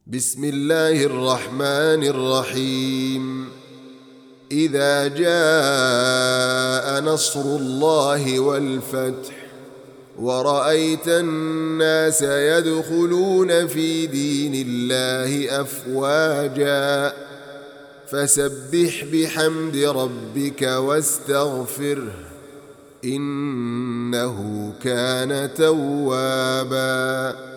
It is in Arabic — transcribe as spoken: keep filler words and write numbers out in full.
بسم الله الرحمن الرحيم. إذا جاء نصر الله والفتح ورأيت الناس يدخلون في دين الله أفواجا فسبح بحمد ربك واستغفره إنه كان توابا.